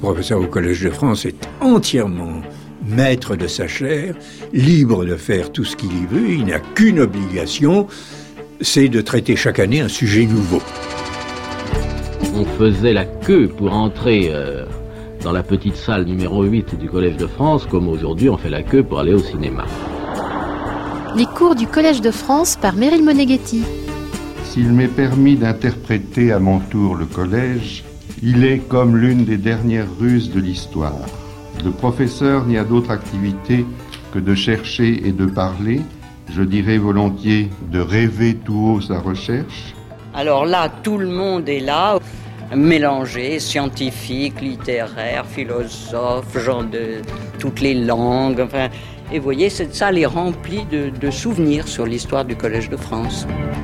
professeur au Collège de France est entièrement maître de sa chaire, libre de faire tout ce qu'il y veut. Il n'a qu'une obligation, c'est de traiter chaque année un sujet nouveau. On faisait la queue pour entrer dans la petite salle numéro 8 du Collège de France, comme aujourd'hui on fait la queue pour aller au cinéma. Les cours du Collège de France par Meryl Moneghetti. S'il m'est permis d'interpréter à mon tour le collège, il est comme l'une des dernières ruses de l'histoire. Le professeur n'y a d'autre activité que de chercher et de parler, je dirais volontiers de rêver tout haut sa recherche. Alors là, tout le monde est là, mélangé, scientifique, littéraire, philosophe, gens de toutes les langues. Enfin, et vous voyez, cette salle est remplie de souvenirs sur l'histoire du Collège de France.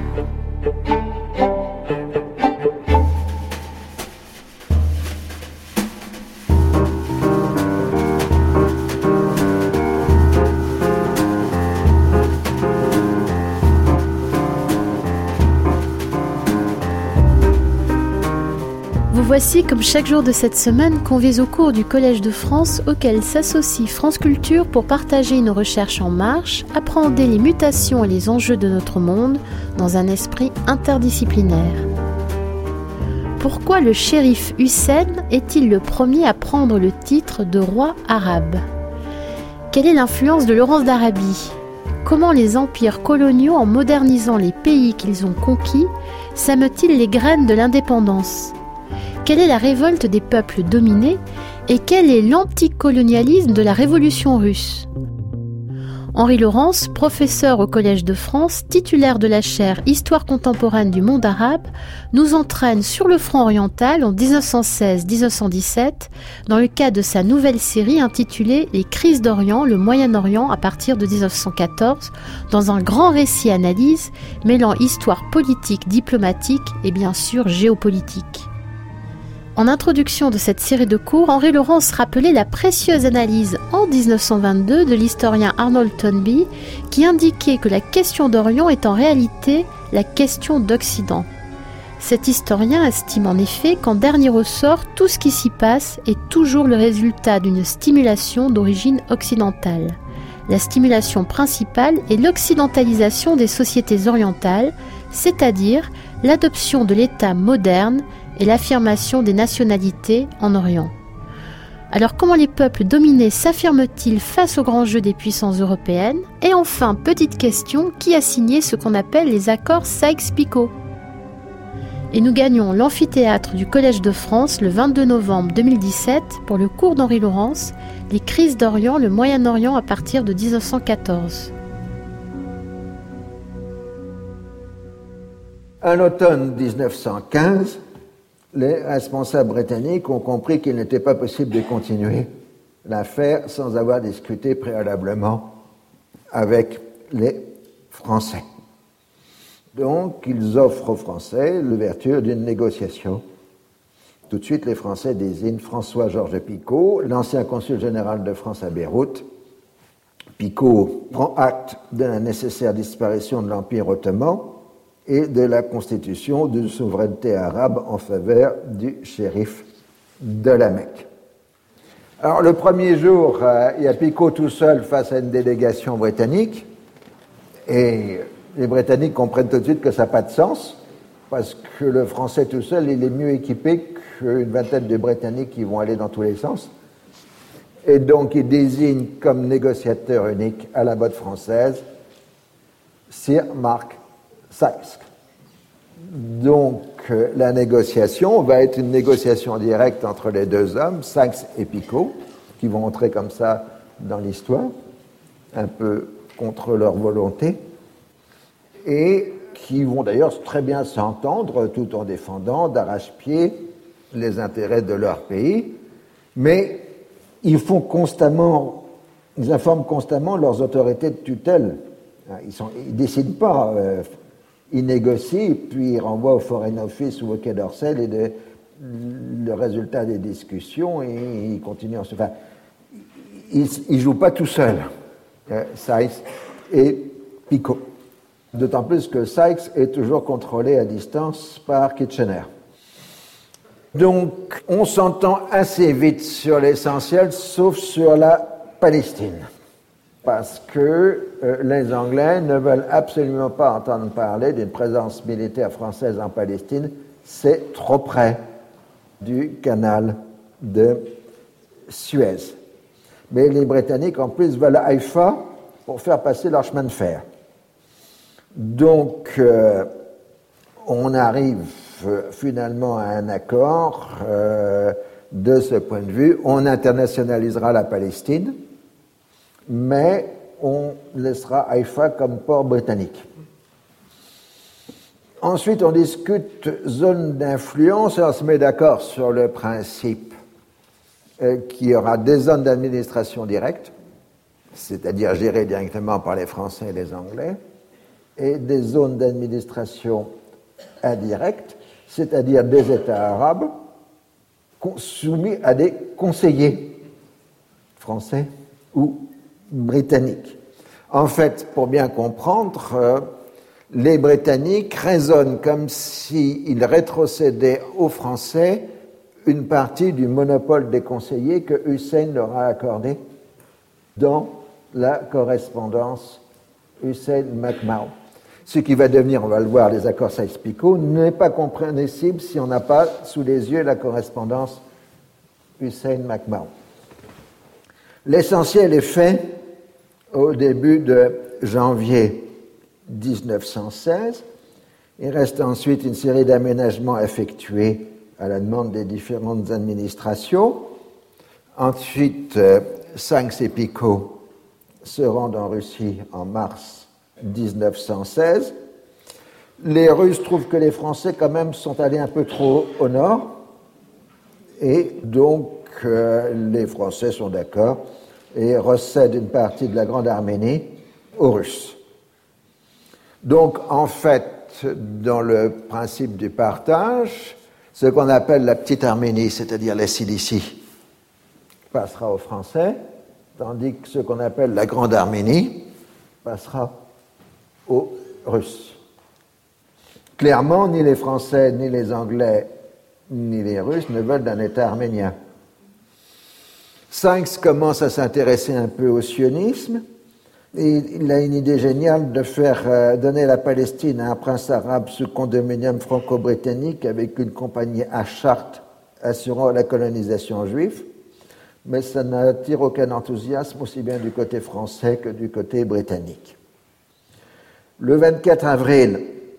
Voici, comme chaque jour de cette semaine, conviés au cours du Collège de France, auquel s'associe France Culture pour partager une recherche en marche, appréhender les mutations et les enjeux de notre monde dans un esprit interdisciplinaire. Pourquoi le shérif Hussein est-il le premier à prendre le titre de roi arabe ? Quelle est l'influence de Laurence d'Arabie ? Comment les empires coloniaux, en modernisant les pays qu'ils ont conquis, sèment-ils les graines de l'indépendance ? Quelle est la révolte des peuples dominés et quel est l'anticolonialisme de la Révolution russe ? Henri Laurence, professeur au Collège de France, titulaire de la chaire Histoire contemporaine du monde arabe, nous entraîne sur le front oriental en 1916-1917 dans le cadre de sa nouvelle série intitulée Les crises d'Orient, le Moyen-Orient à partir de 1914, dans un grand récit-analyse mêlant histoire politique, diplomatique et bien sûr géopolitique. En introduction de cette série de cours, Henri Laurence rappelait la précieuse analyse en 1922 de l'historien Arnold Toynbee qui indiquait que la question d'Orient est en réalité la question d'Occident. Cet historien estime en effet qu'en dernier ressort, tout ce qui s'y passe est toujours le résultat d'une stimulation d'origine occidentale. La stimulation principale est l'occidentalisation des sociétés orientales, c'est-à-dire l'adoption de l'État moderne et l'affirmation des nationalités en Orient. Alors comment les peuples dominés s'affirment-ils face aux grands jeux des puissances européennes ? Et enfin, petite question, qui a signé ce qu'on appelle les accords Sykes-Picot ? Et nous gagnons l'amphithéâtre du Collège de France le 22 novembre 2017 pour le cours d'Henri Laurence, Les crises d'Orient, le Moyen-Orient à partir de 1914. En automne 1915, les responsables britanniques ont compris qu'il n'était pas possible de continuer l'affaire sans avoir discuté préalablement avec les Français. Donc, ils offrent aux Français l'ouverture d'une négociation. Tout de suite, les Français désignent François-Georges Picot, l'ancien consul général de France à Beyrouth. Picot prend acte de la nécessaire disparition de l'Empire ottoman et de la constitution d'une souveraineté arabe en faveur du shérif de la Mecque. Alors, le premier jour, il y a Picot tout seul face à une délégation britannique, et les Britanniques comprennent tout de suite que ça n'a pas de sens, parce que le Français tout seul, il est mieux équipé qu'une vingtaine de Britanniques qui vont aller dans tous les sens. Et donc, il désigne comme négociateur unique à la mode française Sir Mark Sykes. Donc, la négociation va être une négociation directe entre les deux hommes, Sykes et Picot, qui vont entrer comme ça dans l'histoire, un peu contre leur volonté, et qui vont d'ailleurs très bien s'entendre tout en défendant d'arrache-pied les intérêts de leur pays, mais ils informent constamment leurs autorités de tutelle. Ils ne décident pas, ils négocient, puis ils renvoient au Foreign Office ou au Quai d'Orsay le résultat des discussions et ils continuent. Enfin, ils ne jouent pas tout seuls, Sykes et Picot. D'autant plus que Sykes est toujours contrôlé à distance par Kitchener. Donc, on s'entend assez vite sur l'essentiel, sauf sur la Palestine. Parce que les Anglais ne veulent absolument pas entendre parler d'une présence militaire française en Palestine. C'est trop près du canal de Suez. Mais les Britanniques, en plus, veulent Haïfa pour faire passer leur chemin de fer. Donc, on arrive finalement à un accord de ce point de vue. On internationalisera la Palestine, mais on laissera Haïfa comme port britannique. Ensuite, on discute zone d'influence et on se met d'accord sur le principe qu'il y aura des zones d'administration directe, c'est-à-dire gérées directement par les Français et les Anglais, et des zones d'administration indirectes, c'est-à-dire des États arabes soumis à des conseillers français ou britanniques. En fait, pour bien comprendre, les Britanniques raisonnent comme s'ils rétrocédaient aux Français une partie du monopole des conseillers que Hussein leur a accordé dans la correspondance Hussein-McMahon. Ce qui va devenir, on va le voir, les accords Sykes-Picot, n'est pas compréhensible si on n'a pas sous les yeux la correspondance Hussein-McMahon. L'essentiel est fait au début de janvier 1916. Il reste ensuite une série d'aménagements effectués à la demande des différentes administrations. Ensuite, Sykes et Picot se rendent en Russie en mars 1916. Les Russes trouvent que les Français, quand même, sont allés un peu trop au nord. Et donc, les Français sont d'accord et recèdent une partie de la Grande Arménie aux Russes. Donc, en fait, dans le principe du partage, ce qu'on appelle la Petite Arménie, c'est-à-dire la Cilicie, passera aux Français, tandis que ce qu'on appelle la Grande Arménie passera aux Russes. Clairement, ni les Français, ni les Anglais, ni les Russes ne veulent d'un État arménien. Sykes commence à s'intéresser un peu au sionisme, et il a une idée géniale de faire donner la Palestine à un prince arabe sous condominium franco-britannique avec une compagnie à charte assurant la colonisation juive, mais ça n'attire aucun enthousiasme aussi bien du côté français que du côté britannique. Le 24 avril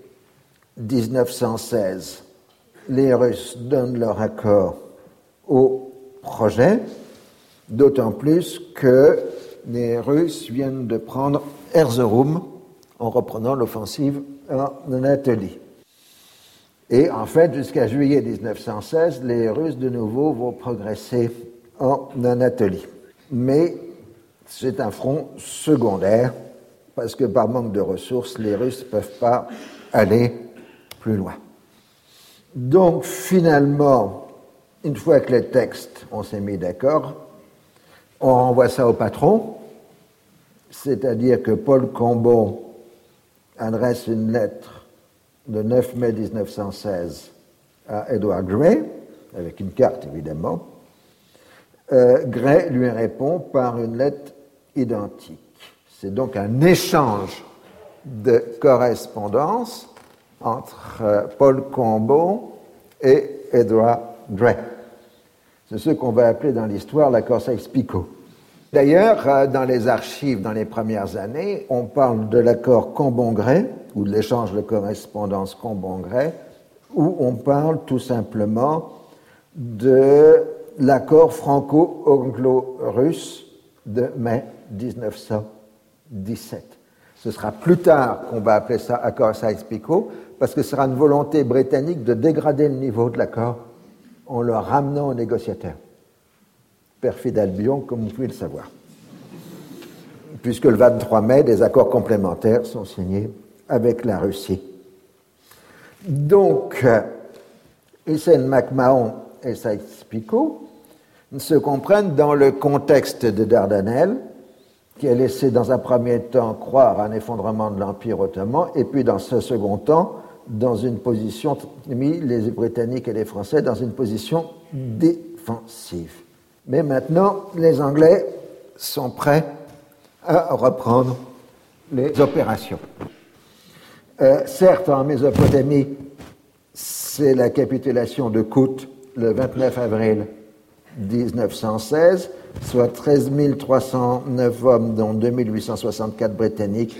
1916, les Russes donnent leur accord au projet, d'autant plus que les Russes viennent de prendre Erzurum en reprenant l'offensive en Anatolie. Et en fait, jusqu'à juillet 1916, les Russes de nouveau vont progresser en Anatolie. Mais c'est un front secondaire, parce que par manque de ressources, les Russes ne peuvent pas aller plus loin. Donc finalement, une fois que les textes, on s'est mis d'accord, on renvoie ça au patron, c'est-à-dire que Paul Cambon adresse une lettre le 9 mai 1916 à Edward Grey, avec une carte évidemment. Grey lui répond par une lettre identique. C'est donc un échange de correspondance entre Paul Cambon et Edward Grey. C'est ce qu'on va appeler dans l'histoire l'accord Sykes-Picot. D'ailleurs, dans les archives, dans les premières années, on parle de l'accord Cambon-Grey, ou de l'échange de correspondance Cambon-Grey, où on parle tout simplement de l'accord franco-anglo-russe de mai 1917. Ce sera plus tard qu'on va appeler ça accord Sykes-Picot, parce que ce sera une volonté britannique de dégrader le niveau de l'accord en le ramenant aux négociateurs. Perfide Albion, comme vous pouvez le savoir. Puisque le 23 mai, des accords complémentaires sont signés avec la Russie. Donc, Hussein-McMahon et Sykes-Picot se comprennent dans le contexte de Dardanelles, qui a laissé dans un premier temps croire à un effondrement de l'Empire ottoman, et puis dans ce second temps, dans une position, mis les Britanniques et les Français dans une position défensive. Mais maintenant, les Anglais sont prêts à reprendre les opérations. Certes, en Mésopotamie, c'est la capitulation de Kout le 29 avril 1916, soit 13 309 hommes, dont 2864 Britanniques,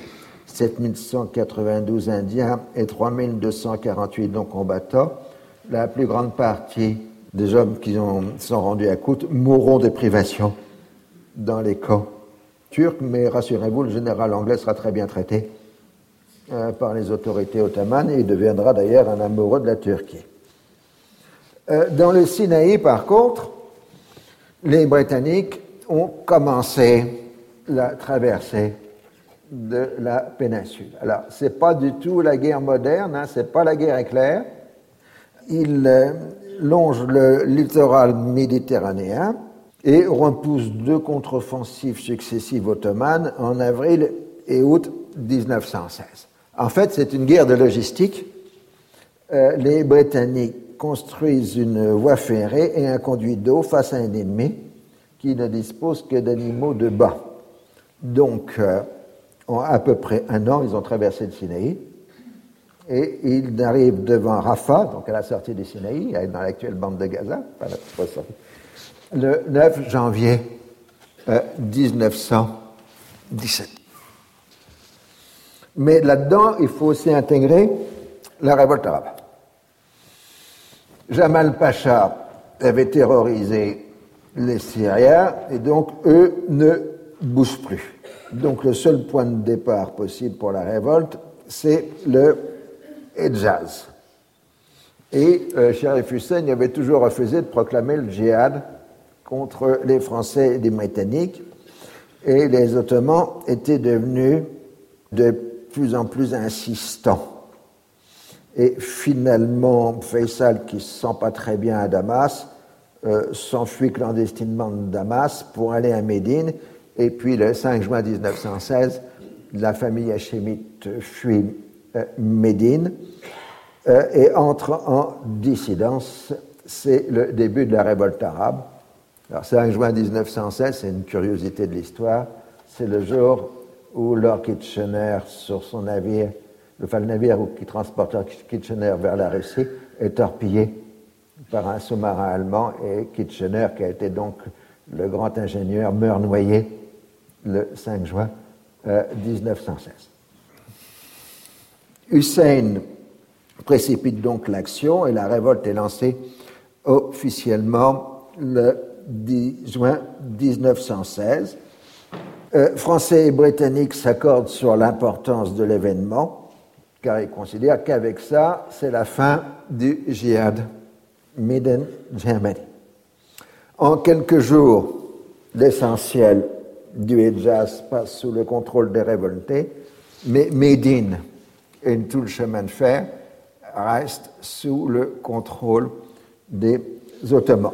7192 Indiens et 3248 non-combattants. La plus grande partie des hommes qui sont rendus à Kout mourront de privation dans les camps turcs, mais rassurez-vous, le général anglais sera très bien traité par les autorités ottomanes et il deviendra d'ailleurs un amoureux de la Turquie. Dans le Sinaï, par contre, les Britanniques ont commencé la traversée de la péninsule. Alors, ce n'est pas du tout la guerre moderne, ce n'est pas la guerre éclair. Ils longent le littoral méditerranéen et repoussent 2 contre-offensives successives ottomanes en avril et août 1916. En fait, c'est une guerre de logistique. Les Britanniques construisent une voie ferrée et un conduit d'eau face à un ennemi qui ne dispose que d'animaux de bas. Donc, en à peu près un an, ils ont traversé le Sinaï et ils arrivent devant Rafah, donc à la sortie du Sinaï, dans l'actuelle bande de Gaza, le 9 janvier 1917. Mais là-dedans, il faut aussi intégrer la révolte arabe. Jamal Pacha avait terrorisé les Syriens et donc eux ne bougent plus. Donc le seul point de départ possible pour la révolte, c'est le Hedjaz. Et Sharif Hussein avait toujours refusé de proclamer le djihad contre les Français et les Britanniques, et les Ottomans étaient devenus de plus en plus insistants. Et finalement, Faisal, qui ne se sent pas très bien à Damas, s'enfuit clandestinement de Damas pour aller à Médine. Et puis, le 5 juin 1916, la famille hachémite fuit Médine et entre en dissidence. C'est le début de la révolte arabe. Alors, 5 juin 1916, c'est une curiosité de l'histoire. C'est le jour où Lord Kitchener, sur son navire, le navire qui transporte Lord Kitchener vers la Russie, est torpillé par un sous-marin allemand et Kitchener, qui a été donc le grand ingénieur, meurt noyé le 5 juin 1916. Hussein précipite donc l'action et la révolte est lancée officiellement le 10 juin 1916. Français et Britanniques s'accordent sur l'importance de l'événement, car ils considèrent qu'avec ça, c'est la fin du djihad made in Germany. En quelques jours, l'essentiel du Hedjaz passe sous le contrôle des révoltés, mais Médine et tout le chemin de fer restent sous le contrôle des Ottomans.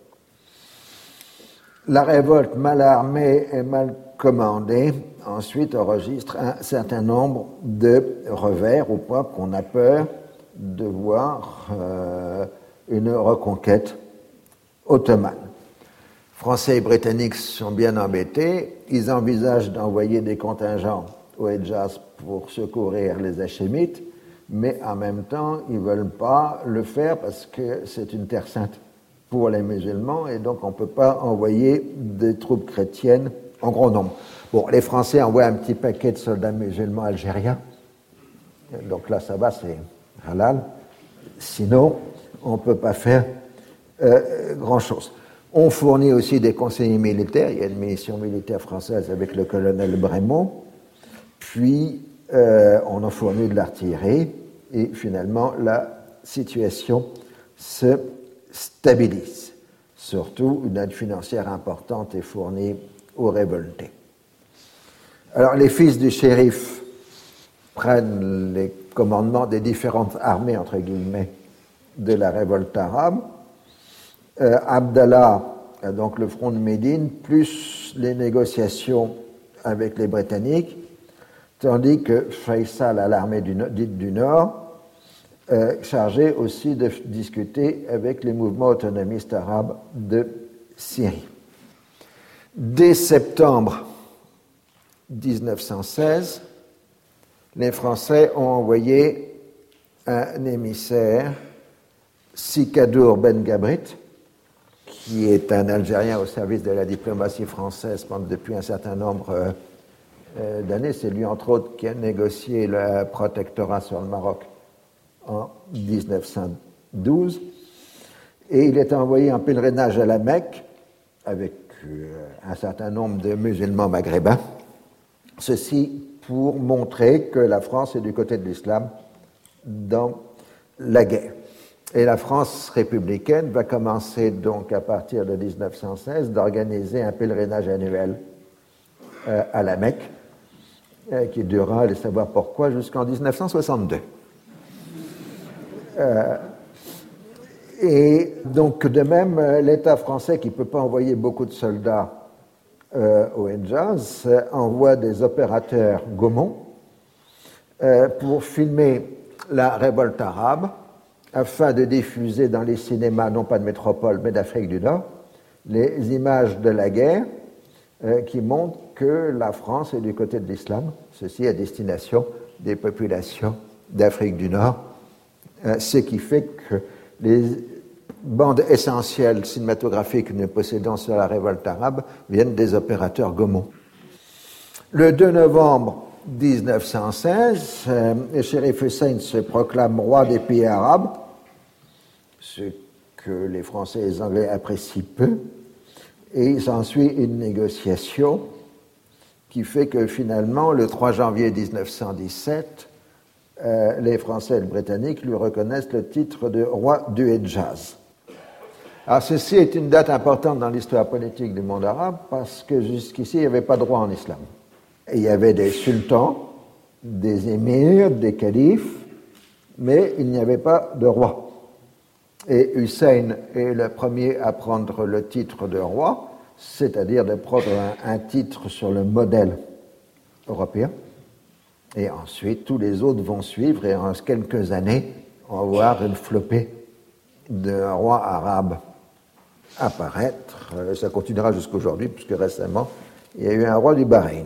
La révolte mal armée et mal commandée, ensuite enregistre un certain nombre de revers, au point qu'on a peur de voir une reconquête ottomane. Français et Britanniques sont bien embêtés. Ils envisagent d'envoyer des contingents au Hedjaz pour secourir les Hachémites, mais en même temps, ils ne veulent pas le faire parce que c'est une terre sainte pour les musulmans et donc on ne peut pas envoyer des troupes chrétiennes en grand nombre. Bon, les Français envoient un petit paquet de soldats musulmans algériens, donc là ça va, c'est halal. Sinon, on ne peut pas faire grand-chose. On fournit aussi des conseillers militaires. Il y a une mission militaire française avec le colonel Brémond. Puis, on en fournit de l'artillerie. Et finalement, la situation se stabilise. Surtout, une aide financière importante est fournie aux révoltés. Alors, les fils du shérif prennent les commandements des différentes armées, entre guillemets, de la révolte arabe. Abdallah a donc le front de Médine, plus les négociations avec les Britanniques, tandis que Faisal a l'armée dite du Nord chargé aussi de discuter avec les mouvements autonomistes arabes de Syrie. Dès septembre 1916, les Français ont envoyé un émissaire, Sikadour Ben Gabrit, qui est un Algérien au service de la diplomatie française depuis un certain nombre d'années. C'est lui, entre autres, qui a négocié le protectorat sur le Maroc en 1912. Et il est envoyé en pèlerinage à la Mecque avec un certain nombre de musulmans maghrébins. Ceci pour montrer que la France est du côté de l'islam dans la guerre. Et la France républicaine va commencer donc à partir de 1916 d'organiser un pèlerinage annuel à la Mecque qui durera, allez savoir pourquoi, jusqu'en 1962. Et donc de même, l'État français, qui ne peut pas envoyer beaucoup de soldats au Hejaz, envoie des opérateurs Gaumont pour filmer la révolte arabe afin de diffuser dans les cinémas, non pas de métropole, mais d'Afrique du Nord, les images de la guerre qui montrent que la France est du côté de l'islam, ceci à destination des populations d'Afrique du Nord, ce qui fait que les bandes essentielles cinématographiques que nous possédons sur la révolte arabe viennent des opérateurs Gaumont. Le 2 novembre 1916, le shérif Hussein se proclame roi des pays arabes, ce que les Français et les Anglais apprécient peu, et il s'ensuit une négociation qui fait que finalement, le 3 janvier 1917, les Français et les Britanniques lui reconnaissent le titre de roi du Hejaz. Alors ceci est une date importante dans l'histoire politique du monde arabe parce que jusqu'ici, il n'y avait pas de roi en islam. Et il y avait des sultans, des émirs, des califes, mais il n'y avait pas de roi. Et Hussein est le premier à prendre le titre de roi, c'est-à-dire de prendre un titre sur le modèle européen. Et ensuite, tous les autres vont suivre et en quelques années, on va voir une flopée de rois arabes apparaître. Ça continuera jusqu'aujourd'hui, puisque récemment, il y a eu un roi du Bahreïn.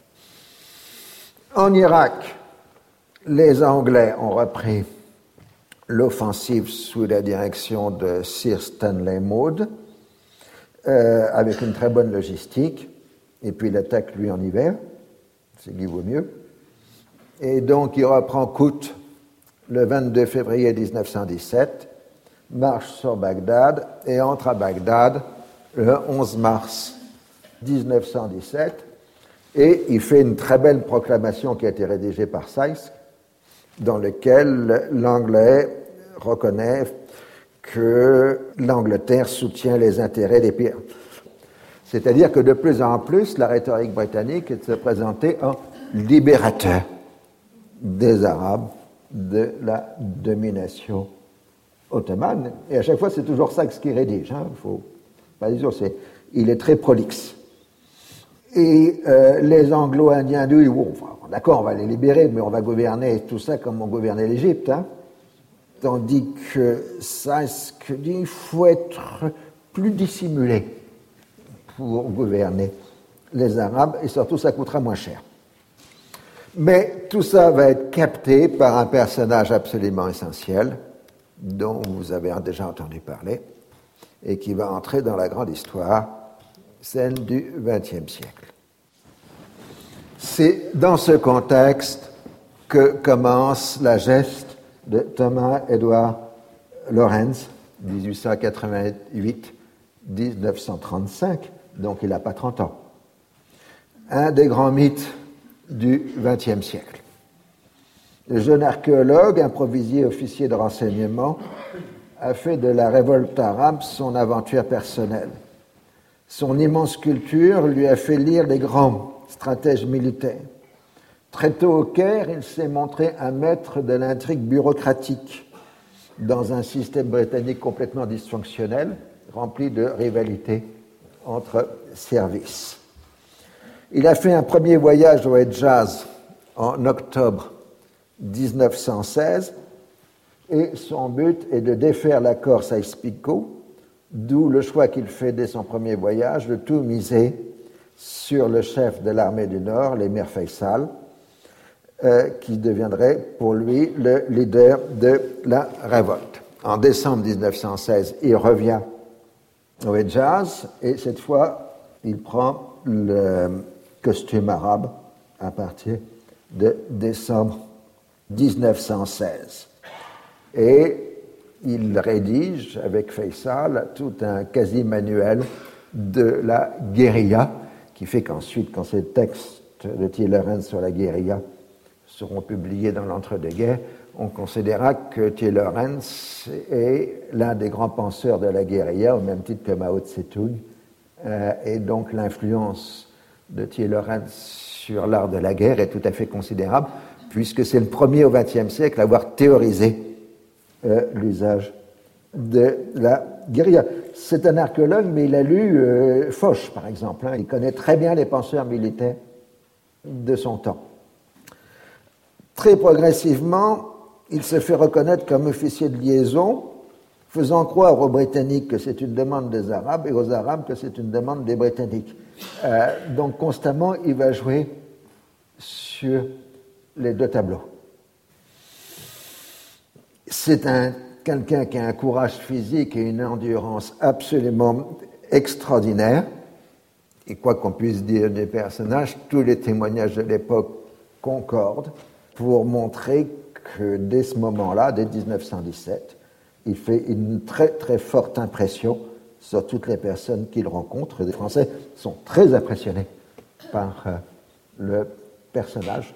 En Irak, les Anglais ont repris l'offensive sous la direction de Sir Stanley Maude, avec une très bonne logistique, et puis il attaque lui en hiver, ce qui vaut mieux. Et donc il reprend Kout le 22 février 1917, marche sur Bagdad et entre à Bagdad le 11 mars 1917, et il fait une très belle proclamation qui a été rédigée par Sykes, dans laquelle l'Anglais reconnaît que l'Angleterre soutient les intérêts des pays. C'est-à-dire que de plus en plus, la rhétorique britannique est de se présenter en libérateur des Arabes de la domination ottomane. Et à chaque fois, c'est toujours Sykes qui rédige. Il faut pas dire, il est très prolixe. Et les Anglo-Indiens disent, d'accord, on va les libérer, mais on va gouverner tout ça comme on gouvernait l'Égypte. Tandis que Sykes dit, il faut être plus dissimulé pour gouverner les Arabes, et surtout, ça coûtera moins cher. Mais tout ça va être capté par un personnage absolument essentiel, dont vous avez déjà entendu parler, et qui va entrer dans la grande histoire, celle du XXe siècle. C'est dans ce contexte que commence la geste de Thomas Edward Lawrence, 1888-1935, donc il n'a pas 30 ans. Un des grands mythes du XXe siècle. Le jeune archéologue, improvisé officier de renseignement, a fait de la révolte arabe son aventure personnelle. Son immense culture lui a fait lire les grands stratèges militaires. Très tôt au Caire, il s'est montré un maître de l'intrigue bureaucratique dans un système britannique complètement dysfonctionnel, rempli de rivalités entre services. Il a fait un premier voyage au Hejaz en octobre 1916 et son but est de défaire la Corse à Ispico, d'où le choix qu'il fait dès son premier voyage de tout miser sur le chef de l'armée du Nord, l'émir Faisal, qui deviendrait pour lui le leader de la révolte. En décembre 1916, il revient au Hejaz et cette fois, il prend le costume arabe à partir de décembre 1916. Et il rédige avec Faisal tout un quasi-manuel de la guérilla, qui fait qu'ensuite, quand ces textes de Thiers Lorentz sur la guérilla seront publiés dans l'entre-deux-guerres, on considérera que Thiers Lorentz est l'un des grands penseurs de la guérilla, au même titre que Mao Tse-tung, et donc l'influence de Thiers Lorentz sur l'art de la guerre est tout à fait considérable, puisque c'est le premier au XXe siècle à avoir théorisé l'usage de la guérilla. C'est un archéologue, mais il a lu Foch, par exemple. Il connaît très bien les penseurs militaires de son temps. Très progressivement, il se fait reconnaître comme officier de liaison, faisant croire aux Britanniques que c'est une demande des Arabes et aux Arabes que c'est une demande des Britanniques. Donc constamment, il va jouer sur les deux tableaux. C'est quelqu'un qui a un courage physique et une endurance absolument extraordinaire. Et quoi qu'on puisse dire des personnages, tous les témoignages de l'époque concordent pour montrer que dès ce moment-là, dès 1917, il fait une très très forte impression sur toutes les personnes qu'il rencontre. Les Français sont très impressionnés par le personnage.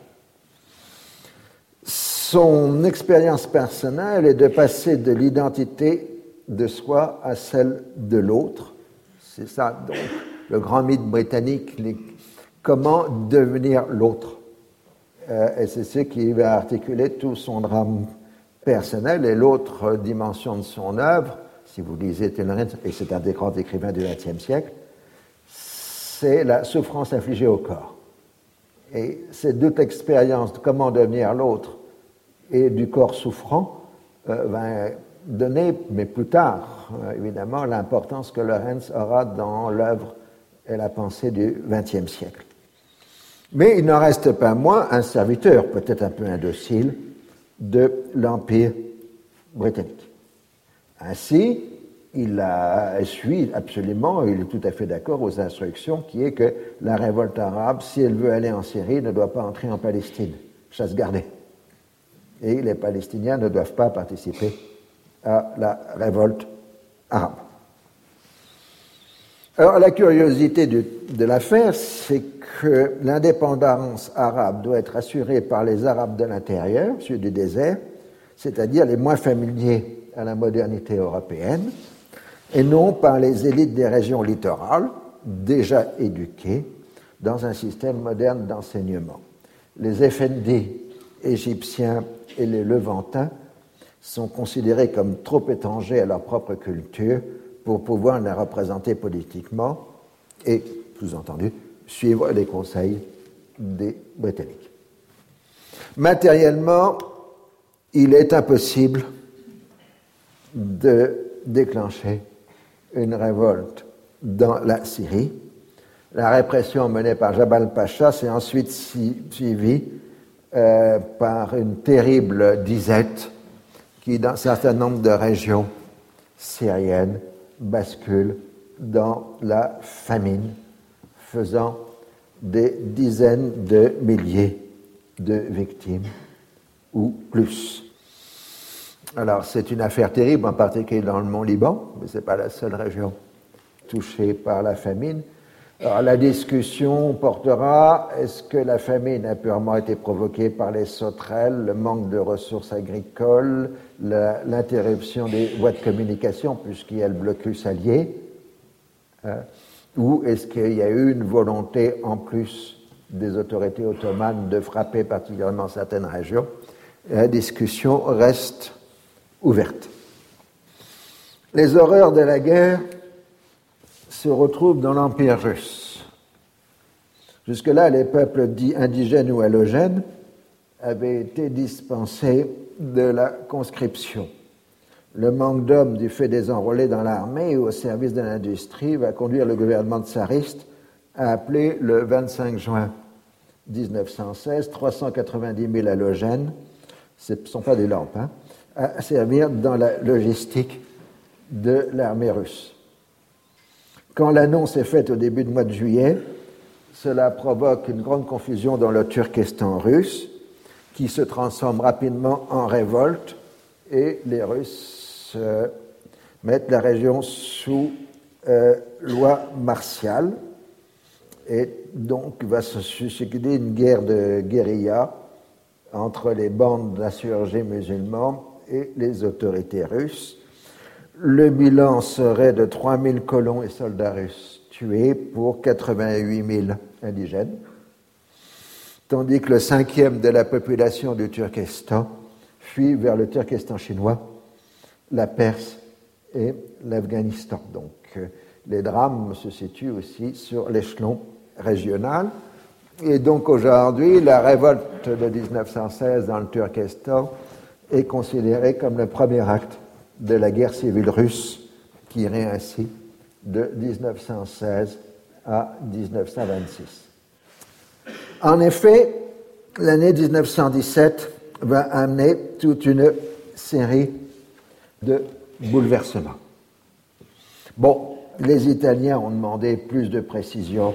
Son expérience personnelle est de passer de l'identité de soi à celle de l'autre. C'est ça, donc, le grand mythe britannique, comment devenir l'autre. Et c'est ce qui va articuler tout son drame personnel. Et l'autre dimension de son œuvre, si vous lisez Thiers Lorentz, et c'est un des grands écrivains du XXe siècle, c'est la souffrance infligée au corps. Et ces deux expériences de comment devenir l'autre et du corps souffrant va donner, mais plus tard, évidemment, l'importance que Lorentz aura dans l'œuvre et la pensée du XXe siècle. Mais il n'en reste pas moins un serviteur, peut-être un peu indocile, de l'Empire britannique. Ainsi, il suit absolument, il est tout à fait d'accord aux instructions qui est que la révolte arabe, si elle veut aller en Syrie, ne doit pas entrer en Palestine, chasse gardée. Et les Palestiniens ne doivent pas participer à la révolte arabe. Alors, la curiosité de l'affaire, c'est que l'indépendance arabe doit être assurée par les Arabes de l'intérieur, ceux du désert, c'est-à-dire les moins familiers à la modernité européenne, et non par les élites des régions littorales, déjà éduquées dans un système moderne d'enseignement. Les effendis égyptiens et les levantins sont considérés comme trop étrangers à leur propre culture pour pouvoir la représenter politiquement et, sous-entendu, suivre les conseils des Britanniques. Matériellement, il est impossible de déclencher une révolte dans la Syrie. La répression menée par Jabal Pacha s'est ensuite suivie par une terrible disette qui, dans un certain nombre de régions syriennes, bascule dans la famine, faisant des dizaines de milliers de victimes ou plus. Alors, c'est une affaire terrible, en particulier dans le Mont-Liban, mais ce n'est pas la seule région touchée par la famine. Alors, la discussion portera, est-ce que la famine a purement été provoquée par les sauterelles, le manque de ressources agricoles, l'interruption des voies de communication, puisqu'il y a le blocus allié, ou est-ce qu'il y a eu une volonté, en plus des autorités ottomanes, de frapper particulièrement certaines régions? La discussion reste ouverte. Les horreurs de la guerre se retrouvent dans l'Empire russe. Jusque-là, les peuples dits indigènes ou allogènes avaient été dispensés de la conscription. Le manque d'hommes du fait des enrôlés dans l'armée et au service de l'industrie va conduire le gouvernement tsariste à appeler le 25 juin 1916 390 000 halogènes, ce ne sont pas des lampes, à servir dans la logistique de l'armée russe. Quand l'annonce est faite au début du mois de juillet, cela provoque une grande confusion dans le Turkestan russe, qui se transforme rapidement en révolte, et les Russes mettent la région sous loi martiale, et donc va se succéder une guerre de guérilla entre les bandes d'insurgés musulmans et les autorités russes. Le bilan serait de 3 000 colons et soldats russes tués pour 88 000 indigènes, tandis que le 5e de la population du Turkestan fuit vers le Turkestan chinois, la Perse et l'Afghanistan. Donc les drames se situent aussi sur l'échelon régional. Et donc aujourd'hui, la révolte de 1916 dans le Turkestan est considérée comme le premier acte de la guerre civile russe qui irait ainsi de 1916 à 1926. En effet, l'année 1917 va amener toute une série de bouleversements. Bon, les Italiens ont demandé plus de précision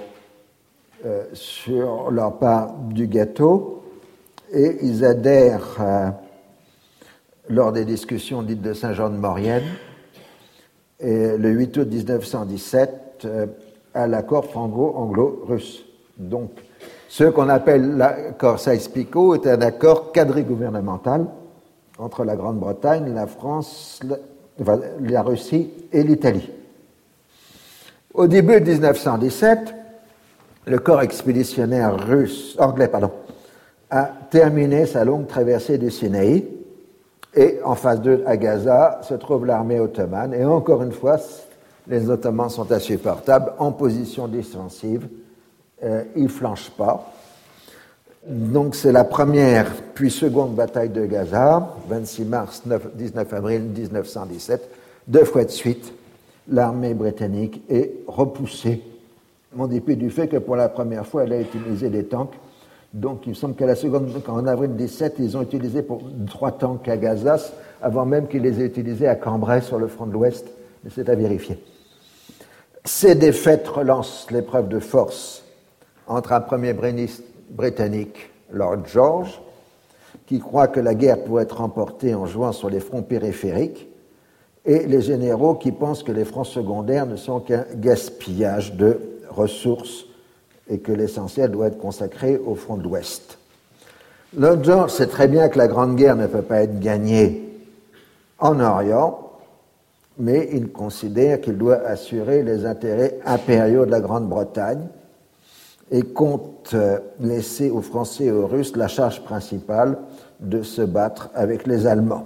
sur leur part du gâteau et ils adhèrent lors des discussions dites de Saint-Jean-de-Maurienne et le 8 août 1917 à l'accord franco-anglo-russe. Donc, ce qu'on appelle l'accord Sykes-Picot est un accord quadrigouvernemental entre la Grande-Bretagne, la France, la Russie et l'Italie. Au début de 1917, le corps expéditionnaire anglais a terminé sa longue traversée du Sinaï et en phase 2 à Gaza se trouve l'armée ottomane et encore une fois, les Ottomans sont insupportables en position défensive. Ils ne flanchent pas. Donc c'est la première puis seconde bataille de Gaza, 26 mars, 19 avril 1917. 2 fois de suite, l'armée britannique est repoussée, en dépit du fait que pour la première fois, elle a utilisé des tanks. Donc il me semble qu'à la seconde, en avril 17, ils ont utilisé 3 tanks à Gaza, avant même qu'ils les aient utilisés à Cambrai sur le front de l'Ouest. Mais c'est à vérifier. Ces défaites relancent l'épreuve de force entre un premier britannique, Lord George, qui croit que la guerre pourrait être remportée en jouant sur les fronts périphériques, et les généraux qui pensent que les fronts secondaires ne sont qu'un gaspillage de ressources et que l'essentiel doit être consacré au front de l'Ouest. Lord George sait très bien que la Grande Guerre ne peut pas être gagnée en Orient, mais il considère qu'il doit assurer les intérêts impériaux de la Grande-Bretagne et compte laisser aux Français et aux Russes la charge principale de se battre avec les Allemands.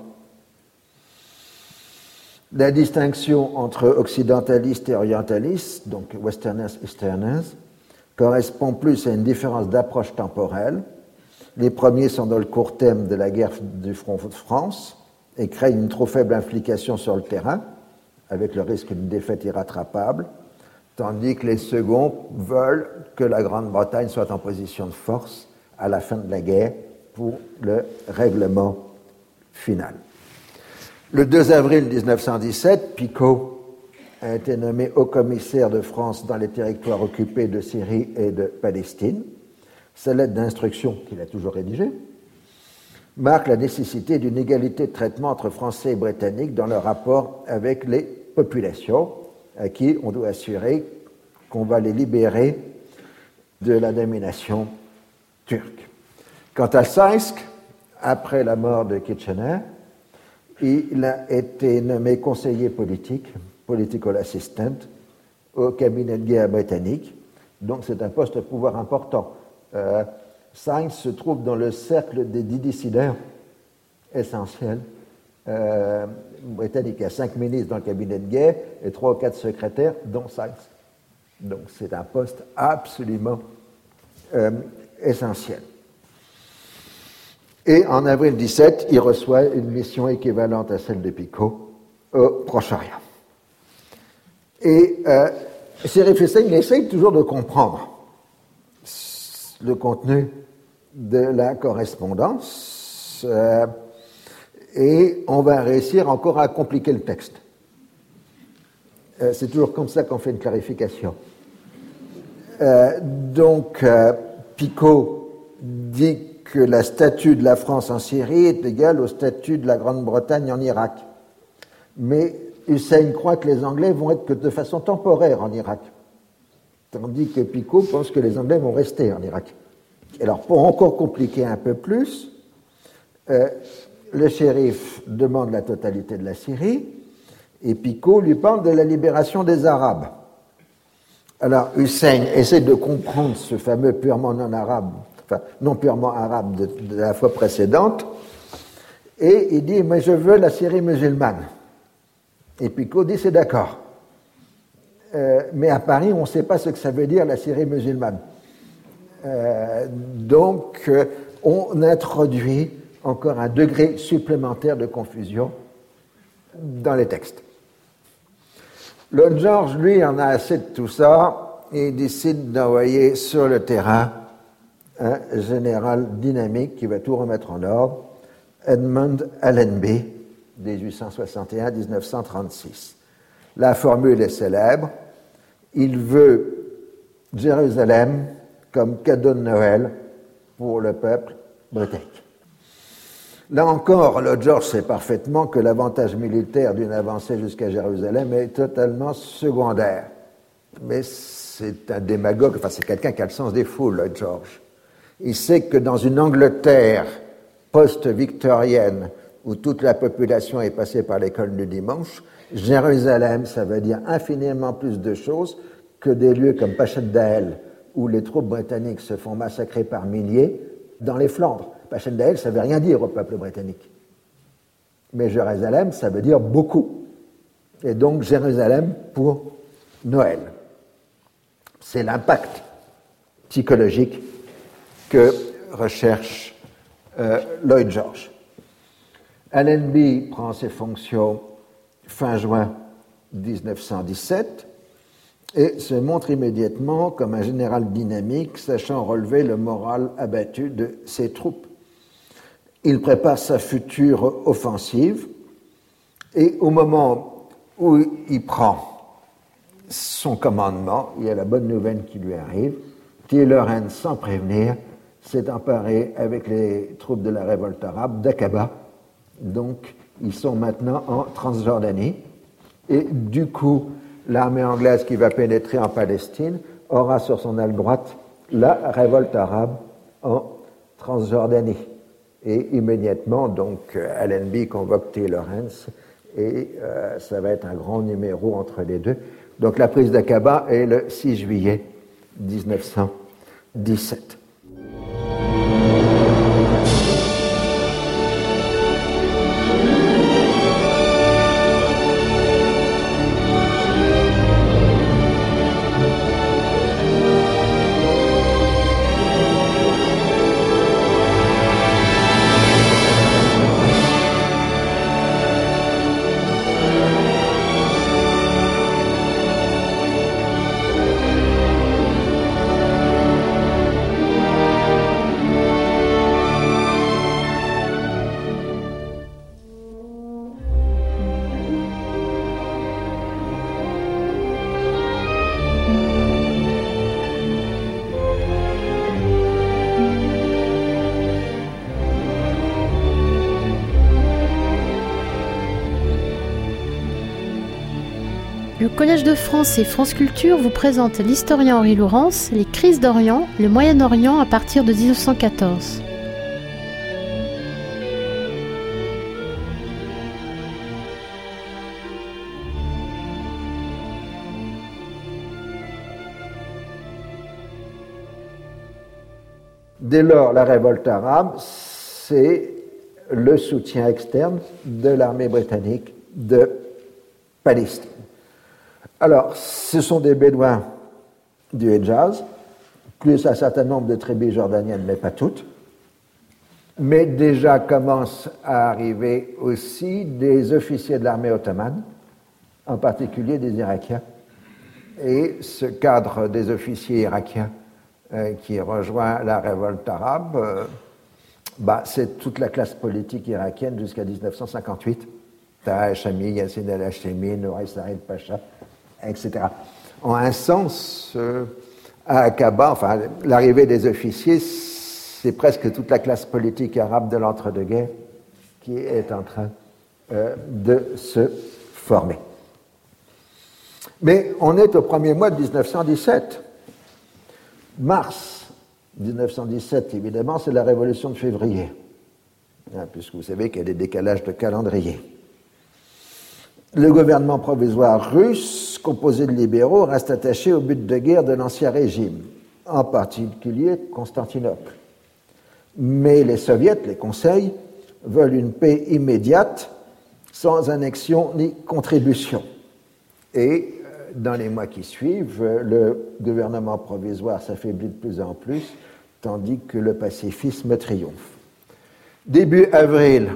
La distinction entre occidentalistes et orientalistes, donc westerners, easterners, correspond plus à une différence d'approche temporelle. Les premiers sont dans le court terme de la guerre du front de France et créent une trop faible implication sur le terrain, avec le risque d'une défaite irrattrapable, tandis que les seconds veulent que la Grande-Bretagne soit en position de force à la fin de la guerre pour le règlement final. Le 2 avril 1917, Picot a été nommé haut-commissaire de France dans les territoires occupés de Syrie et de Palestine. Sa lettre d'instruction, qu'il a toujours rédigée, marque la nécessité d'une égalité de traitement entre Français et Britanniques dans leur rapport avec les populations, à qui on doit assurer qu'on va les libérer de la domination turque. Quant à Sykes, après la mort de Kitchener, il a été nommé conseiller politique, political assistant, au cabinet de guerre britannique. Donc c'est un poste de pouvoir important. Sykes se trouve dans le cercle des 10 décideurs essentiels britanniques. Il y a 5 ministres dans le cabinet de guerre et 3 ou 4 secrétaires, dont Sykes. Donc c'est un poste absolument essentiel. Et en avril 17, il reçoit une mission équivalente à celle de Picot au Proche-Orient. Et Sherif Hussein essaye toujours de comprendre le contenu de la correspondance et on va réussir encore à compliquer le texte. C'est toujours comme ça qu'on fait une clarification. Picot dit que la statue de la France en Syrie est égale au statut de la Grande-Bretagne en Irak. Mais Hussein croit que les Anglais vont être que de façon temporaire en Irak, tandis que Picot pense que les Anglais vont rester en Irak. Alors, pour encore compliquer un peu plus, le shérif demande la totalité de la Syrie, et Picot lui parle de la libération des Arabes. Alors, Hussein essaie de comprendre ce fameux purement non-arabe, enfin, non purement arabe de la fois précédente, et il dit « Mais je veux la Syrie musulmane ». Et Picot dit « C'est d'accord. Mais à Paris, on ne sait pas ce que ça veut dire la Syrie musulmane. On introduit encore un degré supplémentaire de confusion dans les textes. Lloyd George, lui, en a assez de tout ça et décide d'envoyer sur le terrain un général dynamique qui va tout remettre en ordre, Edmund Allenby, 1861-1936. La formule est célèbre. Il veut Jérusalem comme cadeau de Noël pour le peuple britannique. Là encore, Lloyd George sait parfaitement que l'avantage militaire d'une avancée jusqu'à Jérusalem est totalement secondaire. Mais c'est un démagogue, enfin c'est quelqu'un qui a le sens des foules, Lloyd George. Il sait que dans une Angleterre post-victorienne où toute la population est passée par l'école du dimanche, Jérusalem, ça veut dire infiniment plus de choses que des lieux comme Passchendaele, où les troupes britanniques se font massacrer par milliers dans les Flandres. Passchendaele, ça ne veut rien dire au peuple britannique. Mais Jérusalem, ça veut dire beaucoup. Et donc Jérusalem pour Noël. C'est l'impact psychologique que recherche Lloyd George. Allenby prend ses fonctions fin juin 1917 et se montre immédiatement comme un général dynamique sachant relever le moral abattu de ses troupes. Il prépare sa future offensive et au moment où il prend son commandement, il y a la bonne nouvelle qui lui arrive. Taylor, sans prévenir, s'est emparé avec les troupes de la révolte arabe d'Aqaba. Donc, ils sont maintenant en Transjordanie. Et du coup, l'armée anglaise qui va pénétrer en Palestine aura sur son aile droite la révolte arabe en Transjordanie. Et immédiatement, donc, Allenby convoque Taylor et ça va être un grand numéro entre les deux. Donc, la prise d'Aqaba est le 6 juillet 1917. Le Collège de France et France Culture vous présente l'historien Henri Laurence, les crises d'Orient, le Moyen-Orient à partir de 1914. Dès lors, la révolte arabe, c'est le soutien externe de l'armée britannique de Palestine. Alors, ce sont des Bédouins du Hejaz, plus un certain nombre de tribus jordaniennes, mais pas toutes. Mais déjà commencent à arriver aussi des officiers de l'armée ottomane, en particulier des Irakiens. Et ce cadre des officiers irakiens qui rejoint la révolte arabe, c'est toute la classe politique irakienne jusqu'à 1958. Taha Hachemi, Yassin al-Hachemi, Nouri Saïd Pacha, etc. En un sens, à Aqaba, l'arrivée des officiers, c'est presque toute la classe politique arabe de l'entre-deux-guerres qui est en train de se former. Mais on est au premier mois de 1917. Mars 1917, évidemment, c'est la révolution de février, puisque vous savez qu'il y a des décalages de calendrier. Le gouvernement provisoire russe, composé de libéraux, reste attaché au but de guerre de l'ancien régime, en particulier Constantinople. Mais les soviets, les conseils, veulent une paix immédiate, sans annexion ni contribution. Et dans les mois qui suivent, le gouvernement provisoire s'affaiblit de plus en plus, tandis que le pacifisme triomphe. Début avril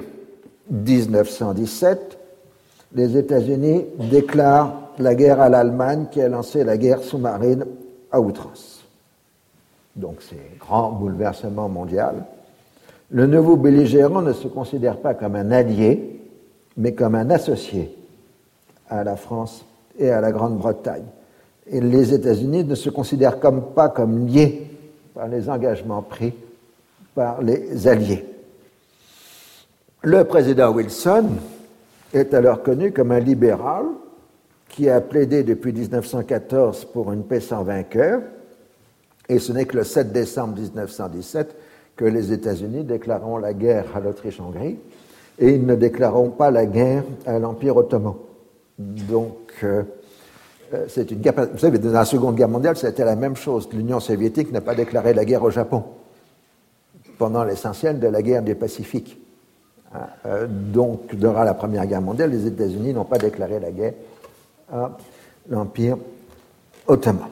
1917, les États-Unis déclarent la guerre à l'Allemagne qui a lancé la guerre sous-marine à outrance. Donc c'est grand bouleversement mondial. Le nouveau belligérant ne se considère pas comme un allié, mais comme un associé à la France et à la Grande-Bretagne. Et les États-Unis ne se considèrent pas comme liés par les engagements pris par les alliés. Le président Wilson est alors connu comme un libéral qui a plaidé depuis 1914 pour une paix sans vainqueur, et ce n'est que le 7 décembre 1917 que les États-Unis déclareront la guerre à l'Autriche-Hongrie, et ils ne déclareront pas la guerre à l'Empire ottoman. Donc, c'est une guerre. Vous savez, dans la Seconde Guerre mondiale, c'était la même chose. L'Union soviétique n'a pas déclaré la guerre au Japon pendant l'essentiel de la guerre du Pacifique. Donc, durant la Première Guerre mondiale, les États-Unis n'ont pas déclaré la guerre à l'Empire ottoman.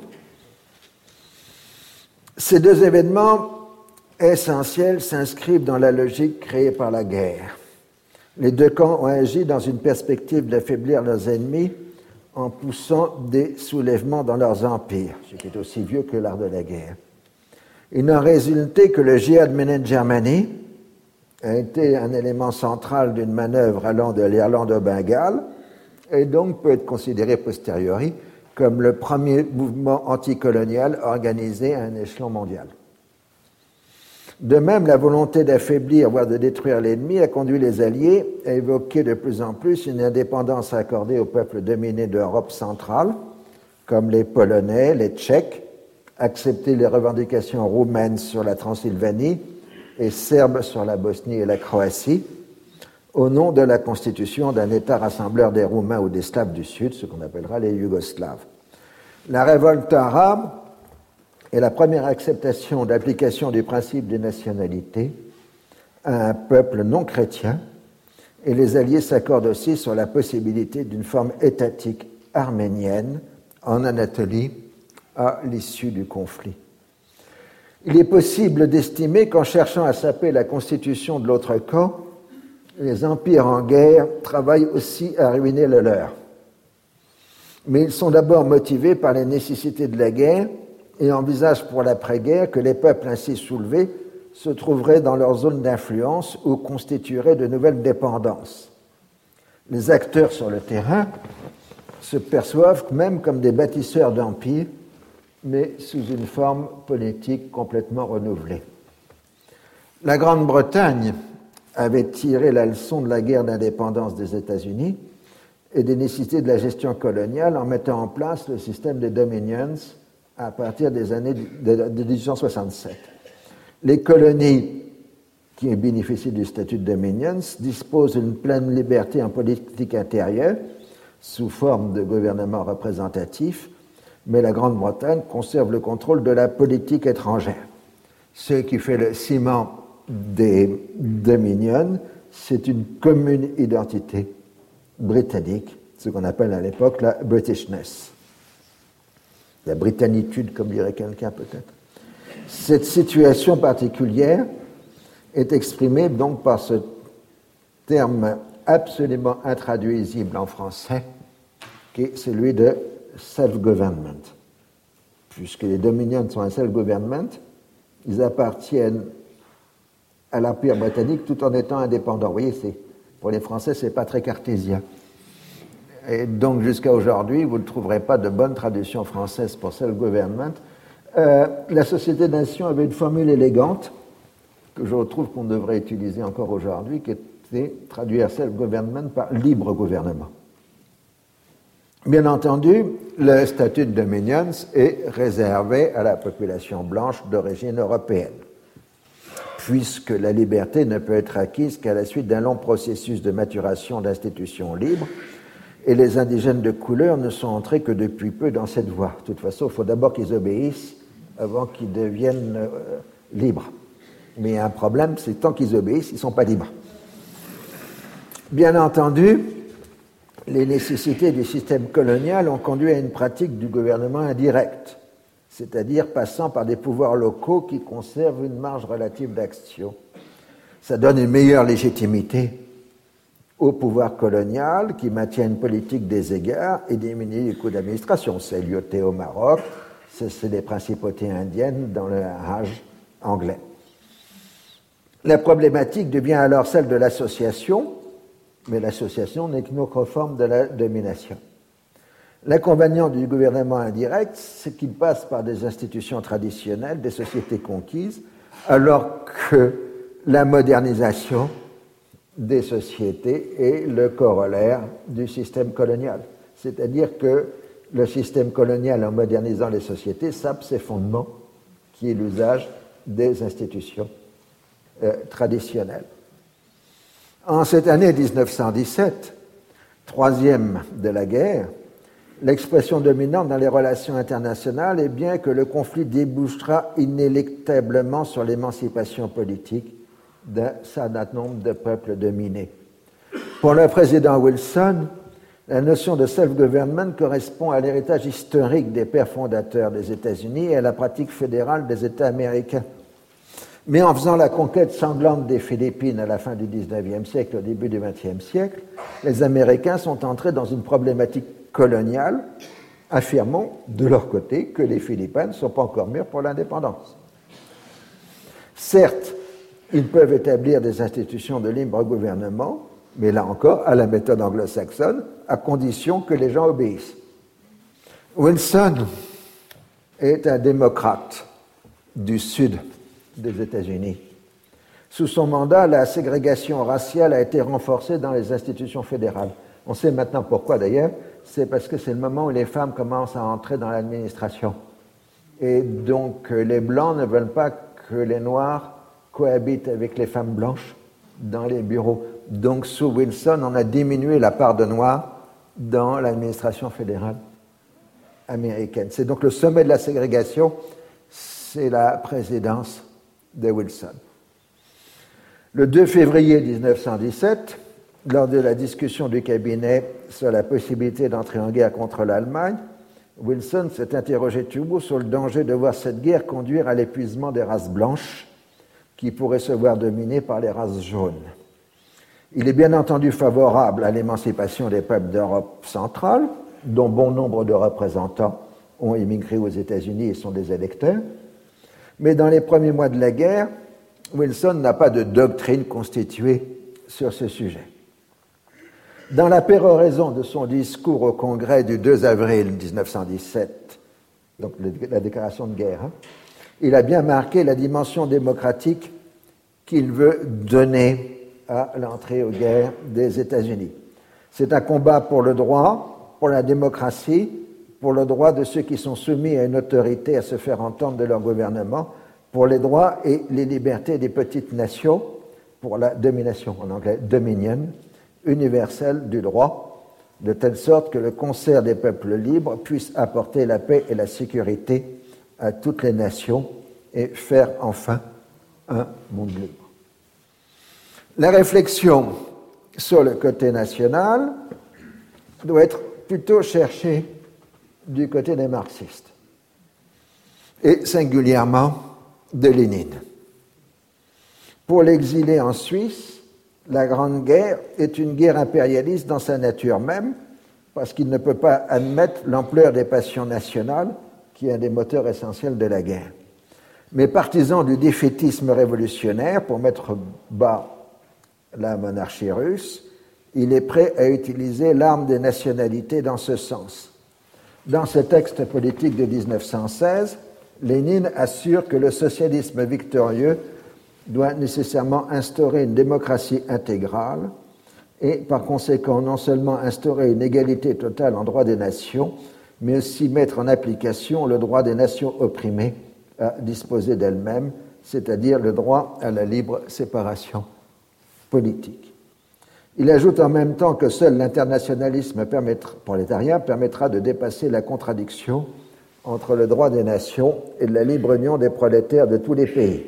Ces deux événements essentiels s'inscrivent dans la logique créée par la guerre. Les deux camps ont agi dans une perspective d'affaiblir leurs ennemis en poussant des soulèvements dans leurs empires, ce qui est aussi vieux que l'art de la guerre. Il n'en résultait que le Jihad Menem Germany a été un élément central d'une manœuvre allant de l'Irlande au Bengale et donc peut être considéré posteriori comme le premier mouvement anticolonial organisé à un échelon mondial. De même, la volonté d'affaiblir, voire de détruire l'ennemi a conduit les Alliés à évoquer de plus en plus une indépendance accordée aux peuples dominés d'Europe centrale, comme les Polonais, les Tchèques, accepter les revendications roumaines sur la Transylvanie et serbes sur la Bosnie et la Croatie, au nom de la constitution d'un État rassembleur des Roumains ou des Slaves du Sud, ce qu'on appellera les Yougoslaves. La révolte arabe est la première acceptation d'application du principe des nationalités à un peuple non chrétien, et les Alliés s'accordent aussi sur la possibilité d'une forme étatique arménienne en Anatolie à l'issue du conflit. Il est possible d'estimer qu'en cherchant à saper la constitution de l'autre camp, les empires en guerre travaillent aussi à ruiner le leur. Mais ils sont d'abord motivés par les nécessités de la guerre et envisagent pour l'après-guerre que les peuples ainsi soulevés se trouveraient dans leur zone d'influence ou constitueraient de nouvelles dépendances. Les acteurs sur le terrain se perçoivent même comme des bâtisseurs d'empires, mais sous une forme politique complètement renouvelée. La Grande-Bretagne avait tiré la leçon de la guerre d'indépendance des États-Unis et des nécessités de la gestion coloniale en mettant en place le système des Dominions à partir des années de 1867. Les colonies qui bénéficient du statut de Dominions disposent d'une pleine liberté en politique intérieure sous forme de gouvernement représentatif, mais la Grande-Bretagne conserve le contrôle de la politique étrangère. Ce qui fait le ciment des Dominions, c'est une commune identité britannique, ce qu'on appelle à l'époque la Britishness. La britannitude, comme dirait quelqu'un peut-être. Cette situation particulière est exprimé donc par ce terme absolument intraduisible en français, qui est celui de self-government. Puisque les dominions sont un self-government, ils appartiennent à l'Empire britannique tout en étant indépendants. Vous voyez, pour les Français, c'est pas très cartésien. Et donc, jusqu'à aujourd'hui, vous ne trouverez pas de bonne traduction française pour self-government. La Société-Nation avait une formule élégante, que je trouve qu'on devrait utiliser encore aujourd'hui, qui était traduire self-government par libre gouvernement. Bien entendu, le statut de Dominions est réservé à la population blanche d'origine européenne, puisque la liberté ne peut être acquise qu'à la suite d'un long processus de maturation d'institutions libres, et les indigènes de couleur ne sont entrés que depuis peu dans cette voie. De toute façon, il faut d'abord qu'ils obéissent avant qu'ils deviennent libres. Mais il y a un problème, c'est que tant qu'ils obéissent, ils ne sont pas libres. Bien entendu, les nécessités du système colonial ont conduit à une pratique du gouvernement indirect, c'est-à-dire passant par des pouvoirs locaux qui conservent une marge relative d'action. Ça donne une meilleure légitimité au pouvoir colonial qui maintient une politique des égards et diminue les coûts d'administration. C'est l'IoT au Maroc, c'est les principautés indiennes dans le Hajj anglais. La problématique devient alors celle de l'association, mais l'association n'est qu'une autre forme de la domination. L'inconvénient du gouvernement indirect, c'est qu'il passe par des institutions traditionnelles, des sociétés conquises, alors que la modernisation des sociétés est le corollaire du système colonial. C'est-à-dire que le système colonial, en modernisant les sociétés, sape ses fondements, qui est l'usage des institutions traditionnelles. En cette année 1917, troisième de la guerre, l'expression dominante dans les relations internationales est bien que le conflit débouchera inéluctablement sur l'émancipation politique d'un certain nombre de peuples dominés. Pour le président Wilson, la notion de self-government correspond à l'héritage historique des pères fondateurs des États-Unis et à la pratique fédérale des États américains. Mais en faisant la conquête sanglante des Philippines à la fin du XIXe siècle, au début du XXe siècle, les Américains sont entrés dans une problématique coloniale, affirmant de leur côté que les Philippines ne sont pas encore mûrs pour l'indépendance. Certes, ils peuvent établir des institutions de libre gouvernement, mais là encore, à la méthode anglo-saxonne, à condition que les gens obéissent. Wilson est un démocrate du sud des États-Unis. Sous son mandat, la ségrégation raciale a été renforcée dans les institutions fédérales. On sait maintenant pourquoi d'ailleurs, c'est parce que c'est le moment où les femmes commencent à entrer dans l'administration. Et donc les Blancs ne veulent pas que les Noirs cohabitent avec les femmes blanches dans les bureaux. Donc sous Wilson, on a diminué la part de Noirs dans l'administration fédérale américaine. C'est donc le sommet de la ségrégation, c'est la présidence de Wilson. Le 2 février 1917, lors de la discussion du cabinet sur la possibilité d'entrer en guerre contre l'Allemagne, Wilson s'est interrogé tout haut sur le danger de voir cette guerre conduire à l'épuisement des races blanches qui pourraient se voir dominées par les races jaunes. Il est bien entendu favorable à l'émancipation des peuples d'Europe centrale, dont bon nombre de représentants ont émigré aux États-Unis et sont des électeurs. Mais dans les premiers mois de la guerre, Wilson n'a pas de doctrine constituée sur ce sujet. Dans la péroraison de son discours au Congrès du 2 avril 1917, donc la déclaration de guerre, il a bien marqué la dimension démocratique qu'il veut donner à l'entrée aux guerres des États-Unis. C'est un combat pour le droit, pour la démocratie, pour le droit de ceux qui sont soumis à une autorité à se faire entendre de leur gouvernement, pour les droits et les libertés des petites nations, pour la domination, en anglais dominion, universelle du droit, de telle sorte que le concert des peuples libres puisse apporter la paix et la sécurité à toutes les nations et faire enfin un monde libre. La réflexion sur le côté national doit être plutôt cherchée du côté des marxistes, et singulièrement de Lénine. Pour l'exilé en Suisse, la Grande Guerre est une guerre impérialiste dans sa nature même, parce qu'il ne peut pas admettre l'ampleur des passions nationales, qui est un des moteurs essentiels de la guerre. Mais partisan du défaitisme révolutionnaire pour mettre bas la monarchie russe, il est prêt à utiliser l'arme des nationalités dans ce sens. Dans ce texte politique de 1916, Lénine assure que le socialisme victorieux doit nécessairement instaurer une démocratie intégrale et par conséquent non seulement instaurer une égalité totale en droit des nations, mais aussi mettre en application le droit des nations opprimées à disposer d'elles-mêmes, c'est-à-dire le droit à la libre séparation politique. Il ajoute en même temps que seul l'internationalisme prolétarien permettra de dépasser la contradiction entre le droit des nations et la libre union des prolétaires de tous les pays.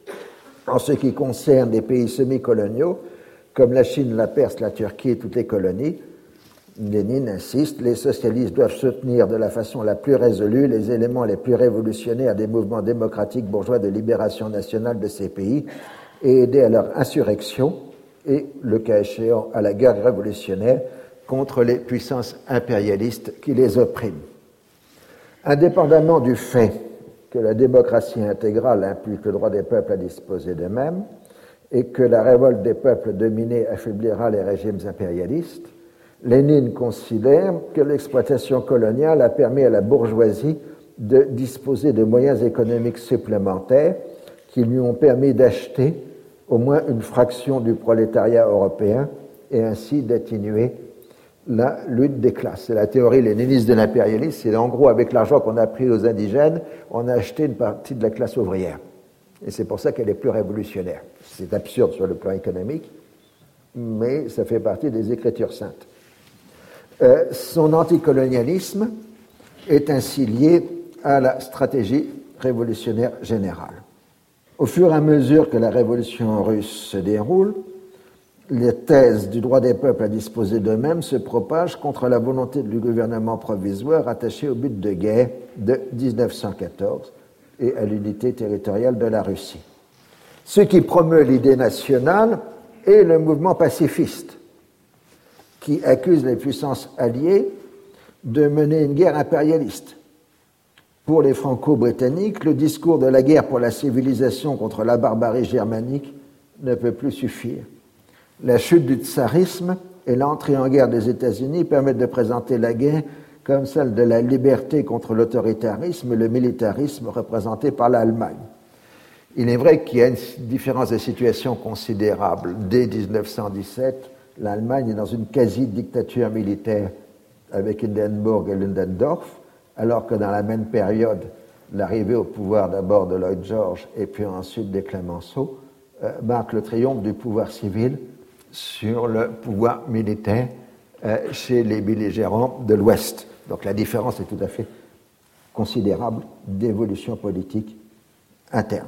En ce qui concerne les pays semi-coloniaux, comme la Chine, la Perse, la Turquie et toutes les colonies, Lénine insiste, les socialistes doivent soutenir de la façon la plus résolue les éléments les plus révolutionnaires des mouvements démocratiques bourgeois de libération nationale de ces pays et aider à leur insurrection et, le cas échéant, à la guerre révolutionnaire contre les puissances impérialistes qui les oppriment. Indépendamment du fait que la démocratie intégrale implique le droit des peuples à disposer d'eux-mêmes et que la révolte des peuples dominés affaiblira les régimes impérialistes, Lénine considère que l'exploitation coloniale a permis à la bourgeoisie de disposer de moyens économiques supplémentaires qui lui ont permis d'acheter au moins une fraction du prolétariat européen et ainsi d'atténuer la lutte des classes. C'est la théorie léniniste de l'impérialisme, c'est en gros avec l'argent qu'on a pris aux indigènes, on a acheté une partie de la classe ouvrière. Et c'est pour ça qu'elle est plus révolutionnaire. C'est absurde sur le plan économique, mais ça fait partie des Écritures saintes. Son anticolonialisme est ainsi lié à la stratégie révolutionnaire générale. Au fur et à mesure que la révolution russe se déroule, les thèses du droit des peuples à disposer d'eux-mêmes se propagent contre la volonté du gouvernement provisoire attaché au but de guerre de 1914 et à l'unité territoriale de la Russie. Ce qui promeut l'idée nationale est le mouvement pacifiste, qui accuse les puissances alliées de mener une guerre impérialiste. Pour les franco-britanniques, le discours de la guerre pour la civilisation contre la barbarie germanique ne peut plus suffire. La chute du tsarisme et l'entrée en guerre des États-Unis permettent de présenter la guerre comme celle de la liberté contre l'autoritarisme et le militarisme représenté par l'Allemagne. Il est vrai qu'il y a une différence de situation considérable. Dès 1917, l'Allemagne est dans une quasi-dictature militaire avec Hindenburg et Ludendorff, alors que dans la même période, l'arrivée au pouvoir d'abord de Lloyd George et puis ensuite des Clemenceau marque le triomphe du pouvoir civil sur le pouvoir militaire chez les belligérants de l'Ouest. Donc la différence est tout à fait considérable d'évolution politique interne.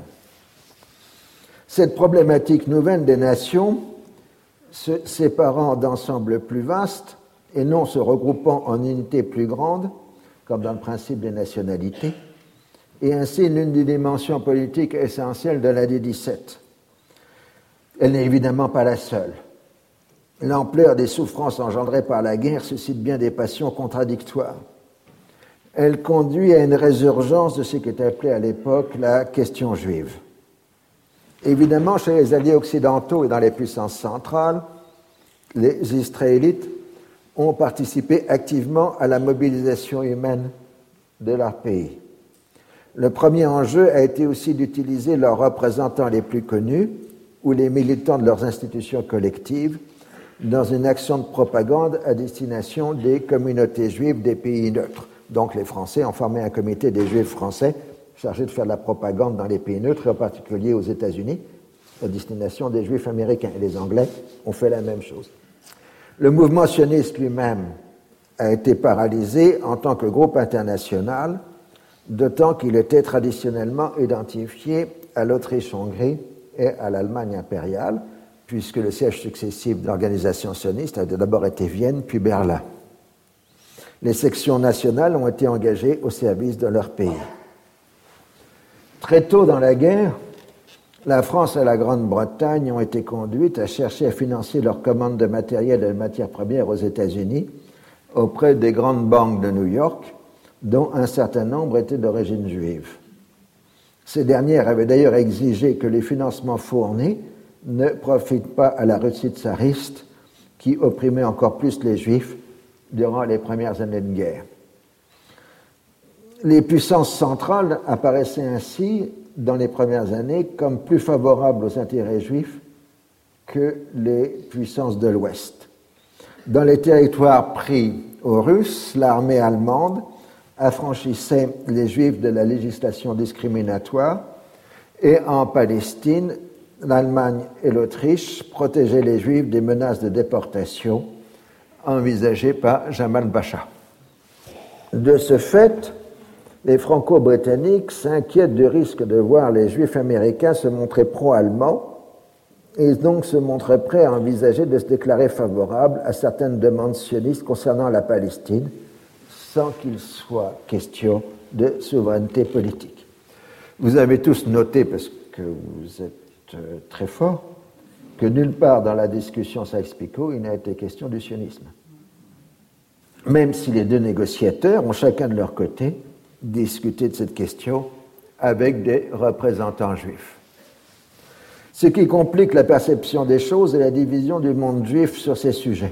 Cette problématique nouvelle des nations, se séparant d'ensembles plus vastes et non se regroupant en unités plus grandes, comme dans le principe des nationalités, est ainsi l'une des dimensions politiques essentielles de l'année 17. Elle n'est évidemment pas la seule. L'ampleur des souffrances engendrées par la guerre suscite bien des passions contradictoires. Elle conduit à une résurgence de ce qui était appelé à l'époque la question juive. Évidemment, chez les alliés occidentaux et dans les puissances centrales, les Israélites ont participé activement à la mobilisation humaine de leur pays. Le premier enjeu a été aussi d'utiliser leurs représentants les plus connus ou les militants de leurs institutions collectives dans une action de propagande à destination des communautés juives des pays neutres. Donc les Français ont formé un comité des Juifs français chargé de faire de la propagande dans les pays neutres, et en particulier aux États-Unis, à destination des Juifs américains. Et les Anglais ont fait la même chose. Le mouvement sioniste lui-même a été paralysé en tant que groupe international, d'autant qu'il était traditionnellement identifié à l'Autriche-Hongrie et à l'Allemagne impériale, puisque le siège successif de l'organisation sioniste a d'abord été Vienne, puis Berlin. Les sections nationales ont été engagées au service de leur pays. Très tôt dans la guerre, la France et la Grande-Bretagne ont été conduites à chercher à financer leurs commandes de matériel et de matières premières aux États-Unis auprès des grandes banques de New York, dont un certain nombre étaient d'origine juive. Ces dernières avaient d'ailleurs exigé que les financements fournis ne profitent pas à la Russie tsariste, qui opprimait encore plus les Juifs durant les premières années de guerre. Les puissances centrales apparaissaient ainsi, dans les premières années, comme plus favorables aux intérêts juifs que les puissances de l'Ouest. Dans les territoires pris aux Russes, l'armée allemande affranchissait les Juifs de la législation discriminatoire, et en Palestine, l'Allemagne et l'Autriche protégeaient les Juifs des menaces de déportation envisagées par Jamal Bacha. De ce fait, les Franco-Britanniques s'inquiètent du risque de voir les Juifs américains se montrer pro-allemands et donc se montrent prêts à envisager de se déclarer favorables à certaines demandes sionistes concernant la Palestine, sans qu'il soit question de souveraineté politique. Vous avez tous noté, parce que vous êtes très forts, que nulle part dans la discussion Sykes-Picot il n'a été question du sionisme. Même si les deux négociateurs ont chacun de leur côté discuté de cette question avec des représentants juifs. Ce qui complique la perception des choses est la division du monde juif sur ces sujets.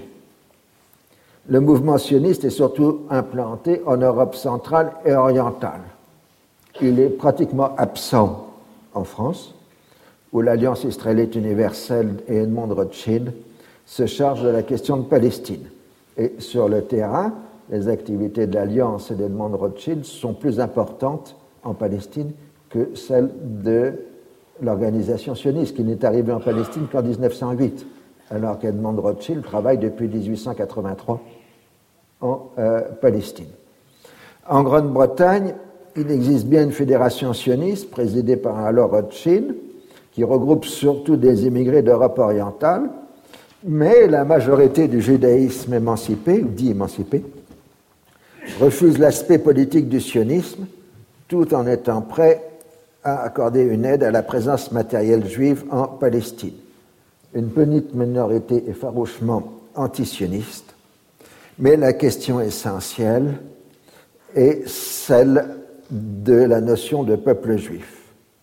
Le mouvement sioniste est surtout implanté en Europe centrale et orientale. Il est pratiquement absent en France, où l'Alliance israélite universelle et Edmond Rothschild se chargent de la question de Palestine. Et sur le terrain, les activités de l'Alliance et d'Edmond Rothschild sont plus importantes en Palestine que celles de l'organisation sioniste, qui n'est arrivée en Palestine qu'en 1908, alors qu'Edmond Rothschild travaille depuis 1883 en Palestine. En Grande-Bretagne, il existe bien une fédération sioniste présidée par un Lord Rothschild, qui regroupe surtout des immigrés d'Europe orientale, mais la majorité du judaïsme émancipé, dit émancipé, refuse l'aspect politique du sionisme, tout en étant prêt à accorder une aide à la présence matérielle juive en Palestine. Une petite minorité est farouchement antisioniste, mais la question essentielle est celle de la notion de peuple juif.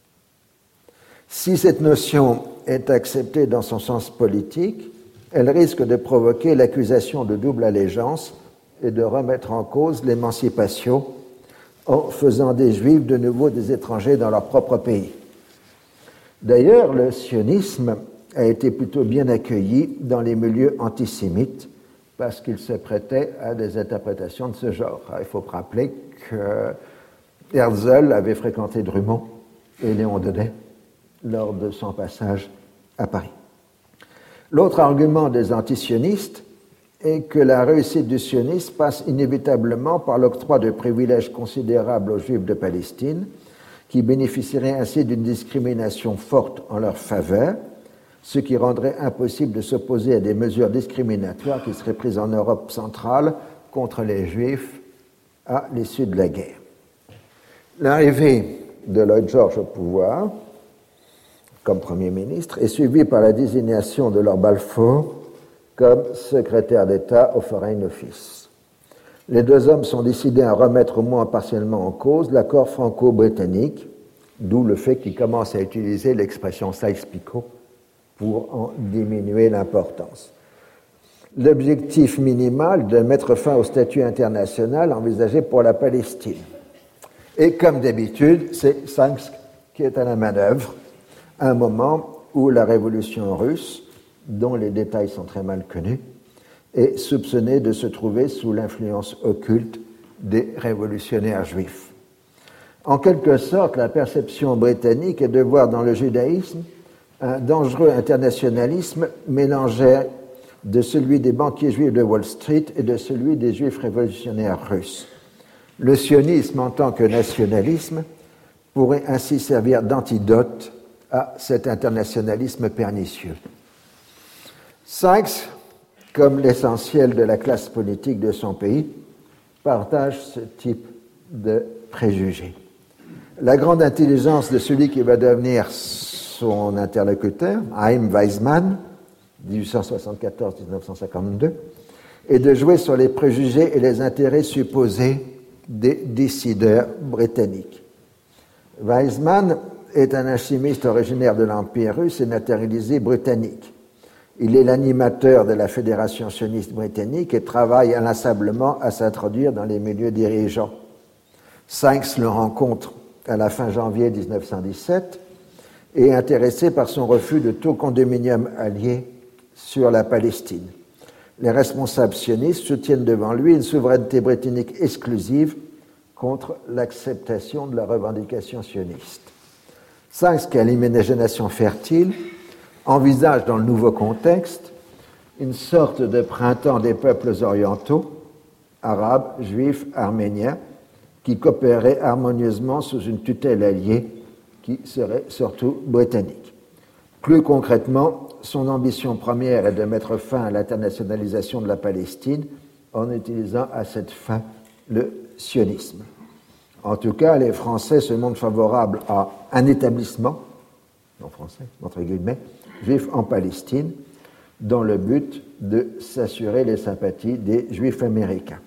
Si cette notion est acceptée dans son sens politique, elle risque de provoquer l'accusation de double allégeance et de remettre en cause l'émancipation en faisant des Juifs de nouveau des étrangers dans leur propre pays. D'ailleurs, le sionisme a été plutôt bien accueilli dans les milieux antisémites parce qu'il se prêtait à des interprétations de ce genre. Il faut rappeler que Herzl avait fréquenté Drummond et Léon Daudet lors de son passage à Paris. L'autre argument des antisionistes est que la réussite du sionisme passe inévitablement par l'octroi de privilèges considérables aux Juifs de Palestine, qui bénéficieraient ainsi d'une discrimination forte en leur faveur, ce qui rendrait impossible de s'opposer à des mesures discriminatoires qui seraient prises en Europe centrale contre les Juifs à l'issue de la guerre. L'arrivée de Lloyd George au pouvoir, comme Premier ministre, est suivie par la désignation de Lord Balfour comme secrétaire d'État au Foreign Office. Les deux hommes sont décidés à remettre au moins partiellement en cause l'accord franco-britannique, d'où le fait qu'ils commencent à utiliser l'expression Sykes-Picot pour en diminuer l'importance. L'objectif minimal de mettre fin au statut international envisagé pour la Palestine. Et comme d'habitude, c'est Sykes qui est à la manœuvre, à un moment où la révolution russe, dont les détails sont très mal connus, est soupçonnée de se trouver sous l'influence occulte des révolutionnaires juifs. En quelque sorte, la perception britannique est de voir dans le judaïsme un dangereux internationalisme mélangé de celui des banquiers juifs de Wall Street et de celui des juifs révolutionnaires russes. Le sionisme en tant que nationalisme pourrait ainsi servir d'antidote à cet internationalisme pernicieux. Sykes, comme l'essentiel de la classe politique de son pays, partage ce type de préjugés. La grande intelligence de celui qui va devenir son interlocuteur, Chaim Weizmann, 1874-1952, et de jouer sur les préjugés et les intérêts supposés des décideurs britanniques. Weizmann est un alchimiste originaire de l'Empire russe et naturalisé britannique. Il est l'animateur de la Fédération sioniste britannique et travaille inlassablement à s'introduire dans les milieux dirigeants. Sykes le rencontre à la fin janvier 1917 et est intéressé par son refus de tout condominium allié sur la Palestine. Les responsables sionistes soutiennent devant lui une souveraineté britannique exclusive contre l'acceptation de la revendication sioniste. Sykes, qui a l'imagination fertile, envisage dans le nouveau contexte une sorte de printemps des peuples orientaux, arabes, juifs, arméniens, qui coopéreraient harmonieusement sous une tutelle alliée qui serait surtout britannique. Plus concrètement, son ambition première est de mettre fin à l'internationalisation de la Palestine en utilisant à cette fin le sionisme. En tout cas, les Français se montrent favorables à un établissement, en français, entre guillemets, juif en Palestine, dans le but de s'assurer les sympathies des Juifs américains.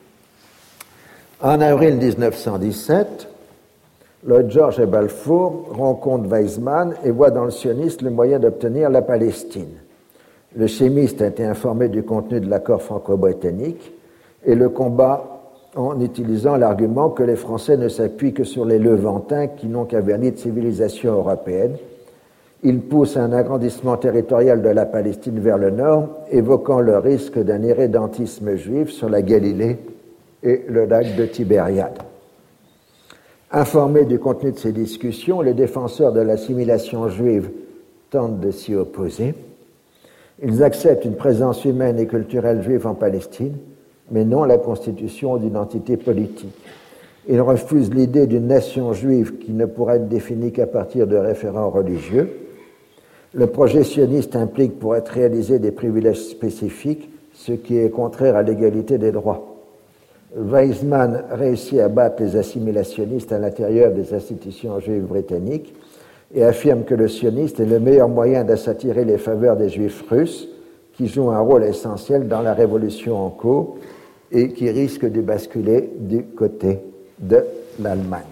En avril 1917, Lloyd George et Balfour rencontrent Weizmann et voient dans le sionisme le moyen d'obtenir la Palestine. Le chimiste a été informé du contenu de l'accord franco-britannique et le combat en utilisant l'argument que les Français ne s'appuient que sur les Levantins qui n'ont qu'un vernis de civilisation européenne. Il pousse un agrandissement territorial de la Palestine vers le nord, évoquant le risque d'un irrédentisme juif sur la Galilée et le lac de Tibériade. Informés du contenu de ces discussions, les défenseurs de l'assimilation juive tentent de s'y opposer. Ils acceptent une présence humaine et culturelle juive en Palestine, mais non la constitution d'identité politique. Ils refusent l'idée d'une nation juive qui ne pourra être définie qu'à partir de référents religieux. Le projet sioniste implique pour être réalisé des privilèges spécifiques, ce qui est contraire à l'égalité des droits. Weizmann réussit à battre les assimilationnistes à l'intérieur des institutions juives britanniques et affirme que le sioniste est le meilleur moyen d'attirer les faveurs des juifs russes qui jouent un rôle essentiel dans la révolution en cours et qui risquent de basculer du côté de l'Allemagne.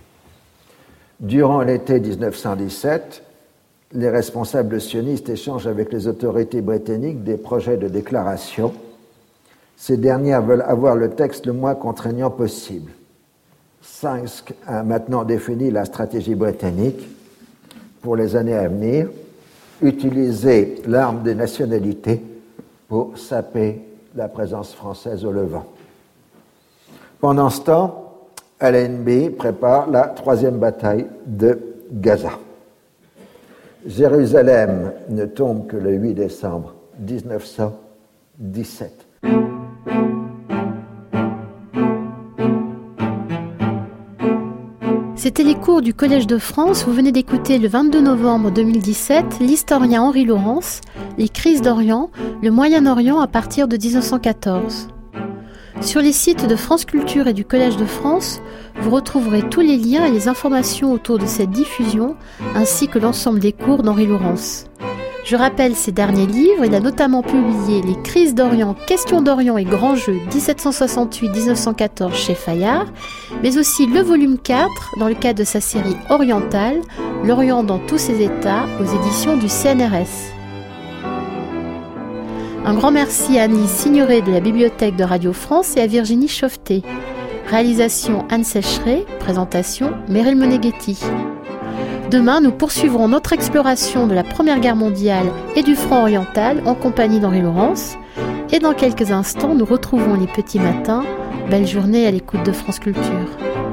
Durant l'été 1917, les responsables sionistes échangent avec les autorités britanniques des projets de déclaration. Ces dernières veulent avoir le texte le moins contraignant possible. Sykes a maintenant défini la stratégie britannique pour les années à venir, utiliser l'arme des nationalités pour saper la présence française au Levant. Pendant ce temps, Allenby prépare la troisième bataille de Gaza. Jérusalem ne tombe que le 8 décembre 1917. C'était les cours du Collège de France. Vous venez d'écouter le 22 novembre 2017 l'historien Henri Laurence, Les crises d'Orient, le Moyen-Orient à partir de 1914. Sur les sites de France Culture et du Collège de France, vous retrouverez tous les liens et les informations autour de cette diffusion, ainsi que l'ensemble des cours d'Henri Laurence. Je rappelle ses derniers livres. Il a notamment publié Les crises d'Orient, Questions d'Orient et Grands Jeux 1768-1914 chez Fayard, mais aussi le volume 4 dans le cadre de sa série orientale, L'Orient dans tous ses états, aux éditions du CNRS. Un grand merci à Annie Signoret de la Bibliothèque de Radio France et à Virginie Chauveté. Réalisation Anne Sécheret, présentation Meryl Moneghetti. Demain, nous poursuivrons notre exploration de la Première Guerre mondiale et du front oriental en compagnie d'Henri Laurence. Et dans quelques instants, nous retrouvons les petits matins. Belle journée à l'écoute de France Culture.